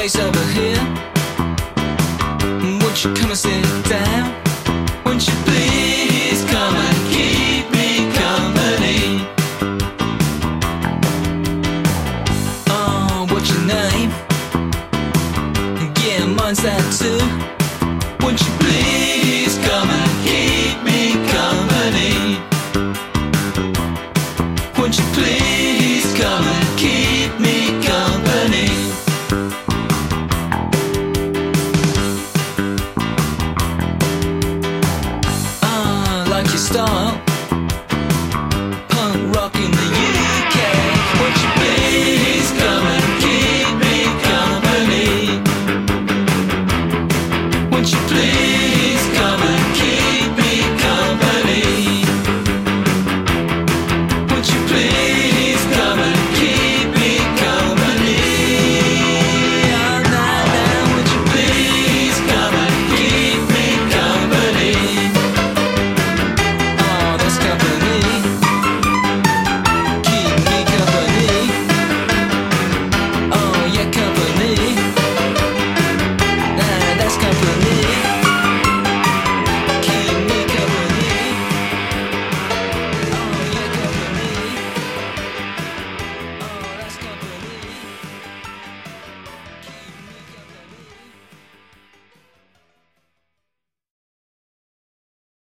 place over here. Won't you come and sit down? Won't you please come and keep me company? Oh, what's your name? Yeah, mine's that too. Won't you please come and keep me company? Won't you please come and keep me company? Like your style,